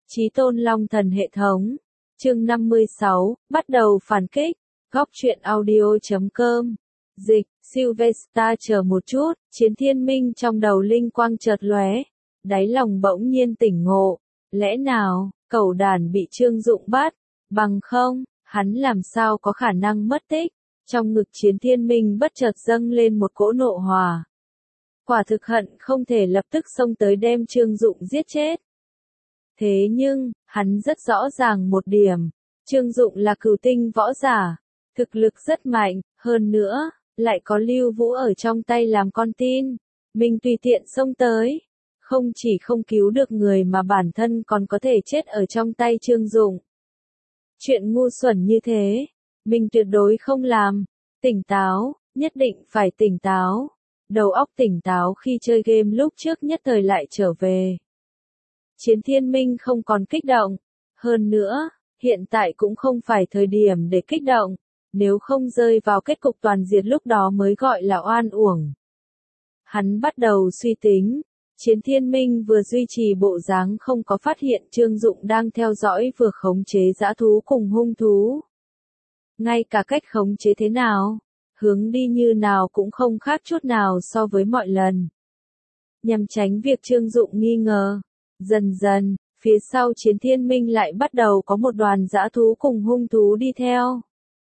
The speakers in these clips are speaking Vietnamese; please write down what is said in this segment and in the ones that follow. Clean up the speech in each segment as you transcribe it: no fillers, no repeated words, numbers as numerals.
Chí tôn Long thần hệ thống. Chương 56, bắt đầu phản kích. Góc truyện audio.com. Dịch, Sylvester chờ một chút, Chiến Thiên Minh trong đầu linh quang chợt lóe, đáy lòng bỗng nhiên tỉnh ngộ. Lẽ nào, cẩu đàn bị Trương Dụng bắt, bằng không, hắn làm sao có khả năng mất tích. Trong ngực Chiến Thiên Minh bất chợt dâng lên một cỗ nộ hỏa. Quả thực hận không thể lập tức xông tới đem Trương Dụng giết chết. Thế nhưng, hắn rất rõ ràng một điểm, Trương Dụng là cửu tinh võ giả, thực lực rất mạnh, hơn nữa, lại có Lưu Vũ ở trong tay làm con tin, mình tùy tiện xông tới, không chỉ không cứu được người mà bản thân còn có thể chết ở trong tay Trương Dụng. Chuyện ngu xuẩn như thế, mình tuyệt đối không làm, tỉnh táo, nhất định phải tỉnh táo, đầu óc tỉnh táo khi chơi game lúc trước nhất thời lại trở về. Chiến Thiên Minh không còn kích động, hơn nữa, hiện tại cũng không phải thời điểm để kích động, nếu không rơi vào kết cục toàn diệt lúc đó mới gọi là oan uổng. Hắn bắt đầu suy tính, Chiến Thiên Minh vừa duy trì bộ dáng không có phát hiện Trương Dụng đang theo dõi vừa khống chế dã thú cùng hung thú. Ngay cả cách khống chế thế nào, hướng đi như nào cũng không khác chút nào so với mọi lần. Nhằm tránh việc Trương Dụng nghi ngờ. Dần dần, phía sau Chiến Thiên Minh lại bắt đầu có một đoàn dã thú cùng hung thú đi theo.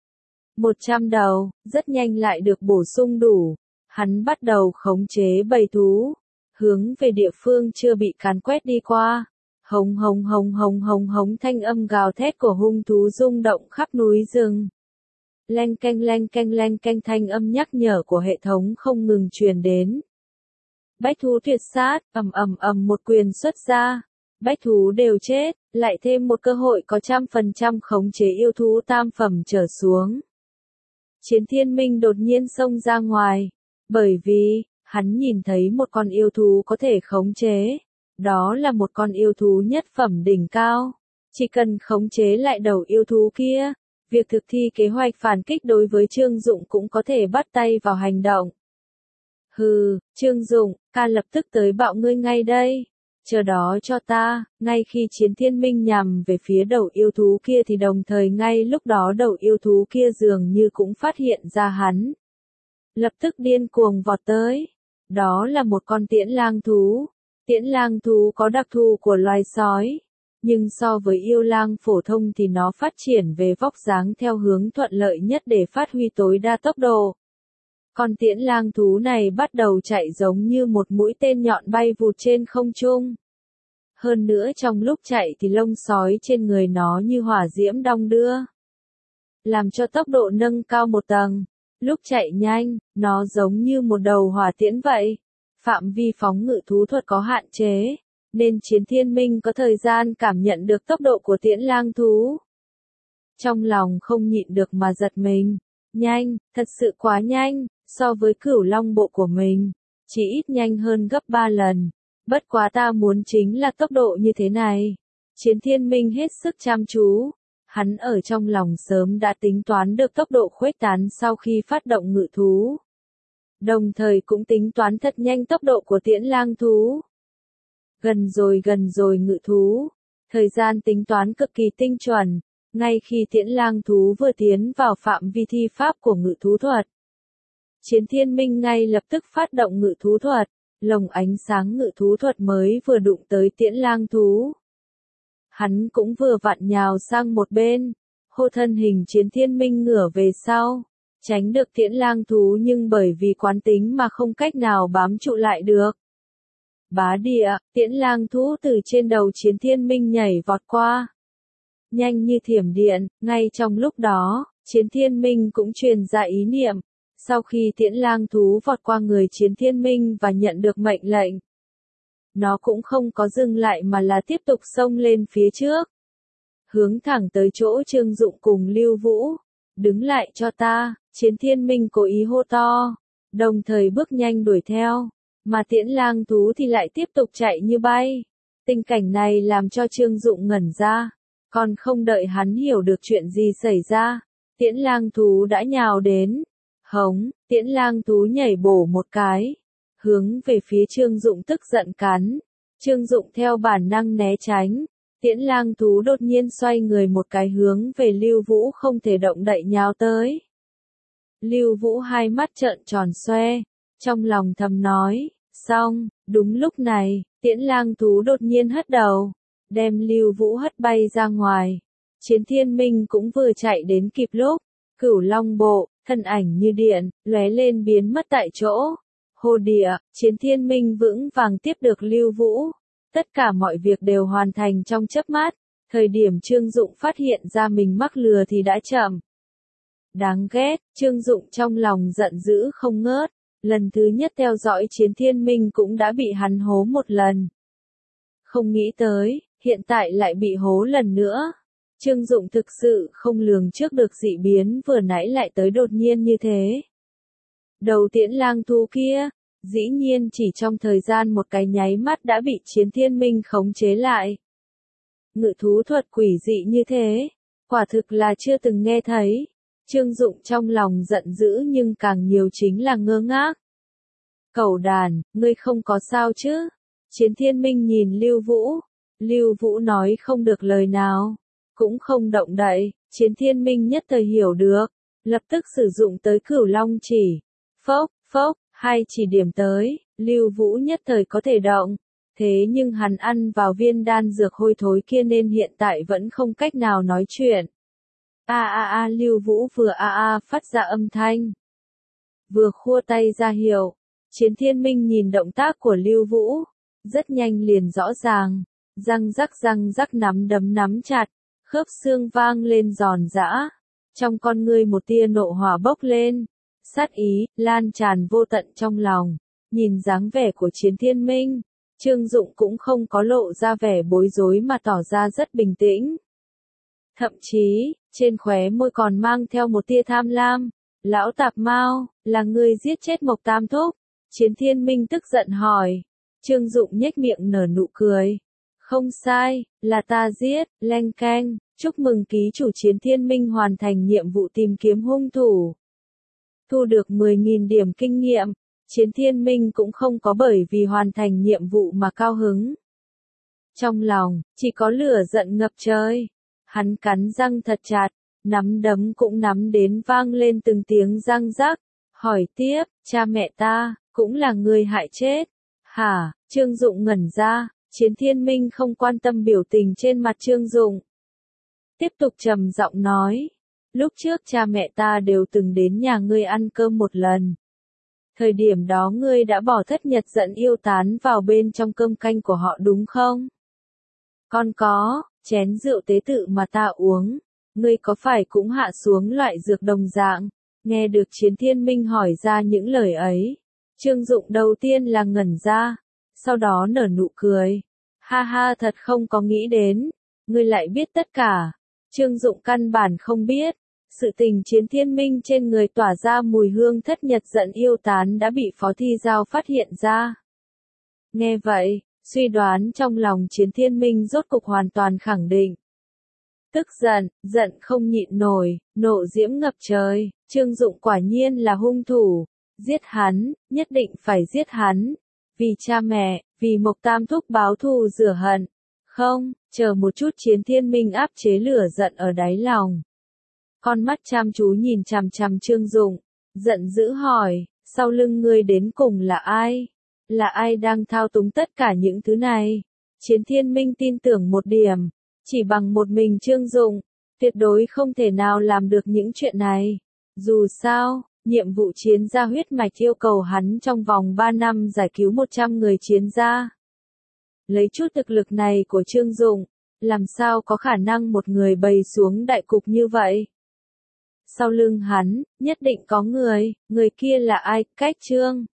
100 đầu, rất nhanh lại được bổ sung đủ. Hắn bắt đầu khống chế bầy thú, hướng về địa phương chưa bị càn quét đi qua. Hống hống hống hống hống hống thanh âm gào thét của hung thú rung động khắp núi rừng. Leng canh thanh âm nhắc nhở của hệ thống không ngừng truyền đến. Bách thú tuyệt sát, một quyền xuất ra, bách thú đều chết, lại thêm một cơ hội có 100% khống chế yêu thú tam phẩm trở xuống. Chiến Thiên Minh đột nhiên xông ra ngoài, bởi vì, hắn nhìn thấy một con yêu thú có thể khống chế, đó là một con yêu thú nhất phẩm đỉnh cao, chỉ cần khống chế lại đầu yêu thú kia, việc thực thi kế hoạch phản kích đối với Trương Dụng cũng có thể bắt tay vào hành động. Hừ, Trương Dụng, ca lập tức tới bạo ngươi ngay đây. Chờ đó cho ta, ngay khi Chiến Thiên Minh nhằm về phía đầu yêu thú kia thì đồng thời ngay lúc đó đầu yêu thú kia dường như cũng phát hiện ra hắn. Lập tức điên cuồng vọt tới. Đó là một con tiễn lang thú. Tiễn lang thú có đặc thù của loài sói. Nhưng so với yêu lang phổ thông thì nó phát triển về vóc dáng theo hướng thuận lợi nhất để phát huy tối đa tốc độ. Con tiễn lang thú này bắt đầu chạy giống như một mũi tên nhọn bay vụt trên không trung. Hơn nữa trong lúc chạy thì lông sói trên người nó như hỏa diễm đong đưa, làm cho tốc độ nâng cao một tầng. Lúc chạy nhanh, nó giống như một đầu hỏa tiễn vậy. Phạm vi phóng ngự thú thuật có hạn chế, nên Chiến Thiên Minh có thời gian cảm nhận được tốc độ của tiễn lang thú. Trong lòng không nhịn được mà giật mình. Nhanh, thật sự quá nhanh, so với Cửu Long bộ của mình, chỉ ít nhanh hơn gấp 3 lần. Bất quá ta muốn chính là tốc độ như thế này. Chiến Thiên Minh hết sức chăm chú. Hắn ở trong lòng sớm đã tính toán được tốc độ khuếch tán sau khi phát động ngự thú. Đồng thời cũng tính toán thật nhanh tốc độ của tiễn lang thú. Gần rồi ngự thú. Thời gian tính toán cực kỳ tinh chuẩn. Ngay khi tiễn lang thú vừa tiến vào phạm vi thi pháp của ngự thú thuật, Chiến Thiên Minh ngay lập tức phát động ngự thú thuật, lồng ánh sáng ngự thú thuật mới vừa đụng tới tiễn lang thú. Hắn cũng vừa vặn nhào sang một bên, hô thân hình Chiến Thiên Minh ngửa về sau, tránh được tiễn lang thú nhưng bởi vì quán tính mà không cách nào bám trụ lại được. Bá địa, tiễn lang thú từ trên đầu Chiến Thiên Minh nhảy vọt qua. Nhanh như thiểm điện, ngay trong lúc đó, Chiến Thiên Minh cũng truyền ra ý niệm. Sau khi tiễn lang thú vọt qua người Chiến Thiên Minh và nhận được mệnh lệnh, nó cũng không có dừng lại mà là tiếp tục xông lên phía trước. Hướng thẳng tới chỗ Trương Dụng cùng Lưu Vũ. Đứng lại cho ta, Chiến Thiên Minh cố ý hô to, đồng thời bước nhanh đuổi theo, mà tiễn lang thú thì lại tiếp tục chạy như bay. Tình cảnh này làm cho Trương Dụng ngẩn ra. Còn không đợi hắn hiểu được chuyện gì xảy ra, tiễn lang thú đã nhào đến. Hống, tiễn lang thú nhảy bổ một cái, hướng về phía Trương Dụng tức giận cắn. Trương Dụng theo bản năng né tránh, Tiễn lang thú đột nhiên xoay người một cái hướng về Lưu Vũ không thể động đậy nhào tới. Lưu Vũ hai mắt trợn tròn xoe, trong lòng thầm nói, xong, đúng lúc này, Tiễn lang thú đột nhiên hất đầu, đem Lưu Vũ hất bay ra ngoài. Chiến Thiên Minh cũng vừa chạy đến kịp lúc, Cửu Long bộ, thân ảnh như điện, lóe lên biến mất tại chỗ. Hô địa, Chiến Thiên Minh vững vàng tiếp được Lưu Vũ. Tất cả mọi việc đều hoàn thành trong chớp mắt, thời điểm Trương Dụng phát hiện ra mình mắc lừa thì đã chậm. Đáng ghét, Trương Dụng trong lòng giận dữ không ngớt, lần thứ nhất theo dõi Chiến Thiên Minh cũng đã bị hắn hố một lần. Không nghĩ tới, hiện tại lại bị hố lần nữa. Trương Dụng thực sự không lường trước được dị biến vừa nãy lại tới đột nhiên như thế. Đầu Tiễn lang thú kia, dĩ nhiên chỉ trong thời gian một cái nháy mắt đã bị Chiến Thiên Minh khống chế lại. Ngự thú thuật quỷ dị như thế, quả thực là chưa từng nghe thấy. Trương Dụng trong lòng giận dữ nhưng càng nhiều chính là ngơ ngác. Cẩu đàn, ngươi không có sao chứ? Chiến Thiên Minh nhìn Lưu Vũ. Lưu Vũ nói không được lời nào, cũng không động đậy. Chiến Thiên Minh nhất thời hiểu được, lập tức sử dụng tới Cửu Long chỉ. Phốc, phốc, hai chỉ điểm tới, Lưu Vũ nhất thời có thể động. Thế nhưng hắn ăn vào viên đan dược hôi thối kia nên hiện tại vẫn không cách nào nói chuyện. Lưu Vũ vừa phát ra âm thanh, vừa khua tay ra hiệu. Chiến Thiên Minh nhìn động tác của Lưu Vũ, rất nhanh liền rõ ràng, răng rắc nắm đấm nắm chặt, khớp xương vang lên giòn giã, trong con ngươi một tia nộ hỏa bốc lên, sát ý lan tràn vô tận trong lòng. Nhìn dáng vẻ của Chiến Thiên Minh, Trương Dụng cũng không có lộ ra vẻ bối rối mà tỏ ra rất bình tĩnh. Thậm chí, trên khóe môi còn mang theo một tia tham lam. Lão tạp mao, là ngươi giết chết Mộc Tam Thúc? Chiến Thiên Minh tức giận hỏi. Trương Dụng nhếch miệng nở nụ cười. Không sai, là ta giết, leng keng, chúc mừng ký chủ Chiến Thiên Minh hoàn thành nhiệm vụ tìm kiếm hung thủ. Thu được 10.000 điểm kinh nghiệm, Chiến Thiên Minh cũng không có bởi vì hoàn thành nhiệm vụ mà cao hứng. Trong lòng, chỉ có lửa giận ngập trời. Hắn cắn răng thật chặt, nắm đấm cũng nắm đến vang lên từng tiếng răng rắc. Hỏi tiếp, cha mẹ ta, cũng là người hại chết. Hả? Trương Dụng ngẩn ra, Chiến Thiên Minh không quan tâm biểu tình trên mặt Trương Dụng. Tiếp tục trầm giọng nói, lúc trước cha mẹ ta đều từng đến nhà ngươi ăn cơm một lần. Thời điểm đó ngươi đã bỏ thất nhật giận yêu tán vào bên trong cơm canh của họ đúng không? Con có, chén rượu tế tự mà ta uống, ngươi có phải cũng hạ xuống loại dược đồng dạng? Nghe được Chiến Thiên Minh hỏi ra những lời ấy, Trương Dụng đầu tiên là ngẩn ra, sau đó nở nụ cười. Ha ha, thật không có nghĩ đến, ngươi lại biết tất cả. Trương Dụng căn bản không biết, sự tình Chiến Thiên Minh trên người tỏa ra mùi hương thất nhật giận yêu tán đã bị Phó Thi Giao phát hiện ra. Nghe vậy, suy đoán trong lòng Chiến Thiên Minh rốt cục hoàn toàn khẳng định. Tức giận, giận không nhịn nổi, nộ diễm ngập trời, Trương Dụng quả nhiên là hung thủ. Giết hắn, nhất định phải giết hắn. Vì cha mẹ, vì Mộc Tam Thúc báo thù rửa hận. Không, chờ một chút. Chiến Thiên Minh áp chế lửa giận ở đáy lòng. Con mắt chăm chú nhìn chằm chằm Trương Dụng, giận dữ hỏi, sau lưng ngươi đến cùng là ai? Là ai đang thao túng tất cả những thứ này? Chiến Thiên Minh tin tưởng một điểm, chỉ bằng một mình Trương Dụng, tuyệt đối không thể nào làm được những chuyện này. Dù sao, nhiệm vụ chiến gia huyết mạch yêu cầu hắn trong vòng 3 năm giải cứu 100 người chiến gia. Lấy chút thực lực này của Trương Dụng, làm sao có khả năng một người bày xuống đại cục như vậy? Sau lưng hắn, nhất định có người kia là ai? Cách Trương